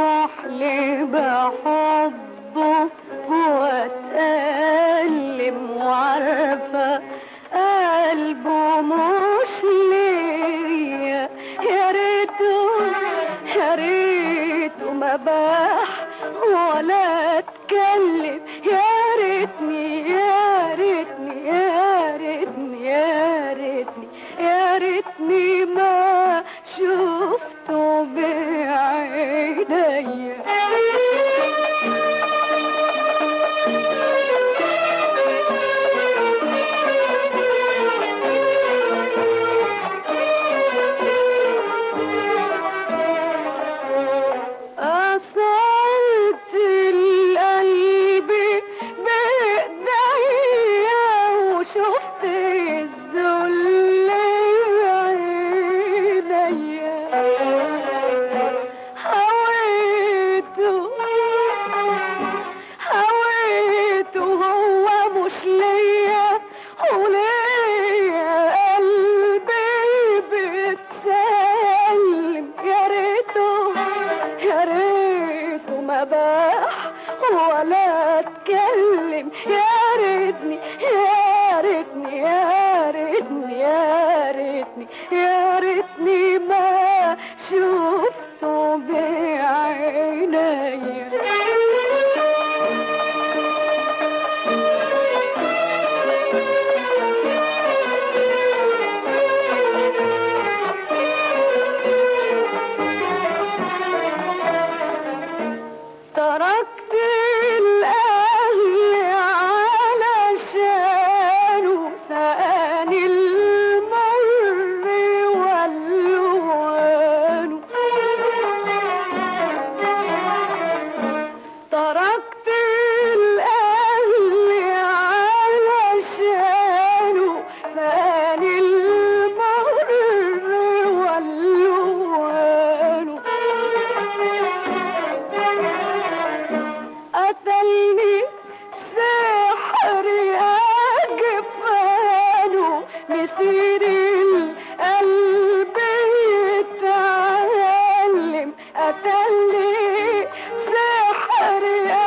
كحل بحبه واتألم وعارفة قلبه مش ليا. يا ريته ما باح ولا اتكلم. يا ريتني يا ريتني يا ريتني يا ريتني يا ريتني ما شفته بعينيا. أصلت القلب بإيديا وشفت الذل بعينيا. هويته هو مش ليا وليا قلبي بتسلم. يا ريته ما باح ولا اتكلم. يا ريتني يا ريتني يا ريتني يا ريتني يا ريتني ما شفته بعينيا. تركت الأهل علشانه سقاني المر والوانه. تركت الأهل علشانه سقاني المر والوانه. قتلني سحر أجفانه مسير القلب يتعلم. قتلني سحر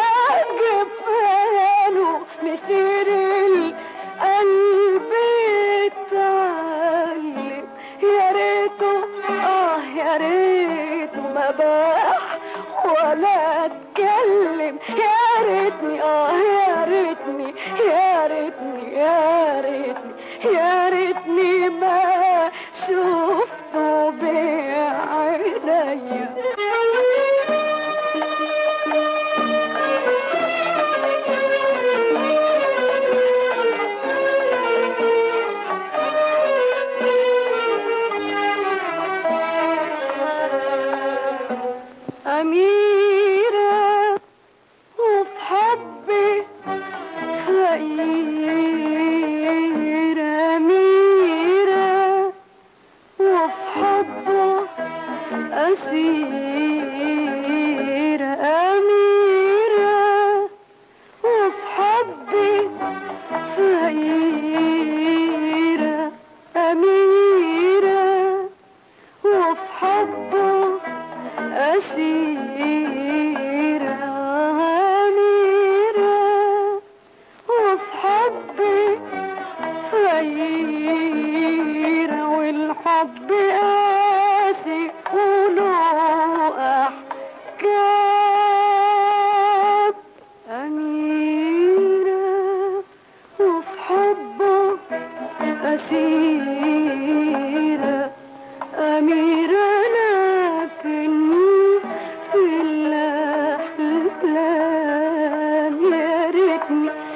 أجفانه مسير القلب يتعلم. يا ريته يا ريته ما باح ولا اتكلم. يا ريتني يا ريتني يا ريتني يا ريتني يا ريتني ما شفته بعينيا. أميرة وفي حبي فقيرة. أميرة وفي حبه أسيرة. أميرة وفي حبي فقيرة. أميرة وفي حبه أسيرة. أميرة وفي حبي فقيرة. والحب قاسي وله أحكام. أميرة وفي حبه أسيرة. أميرة لكن في الأحلام. يا ريتني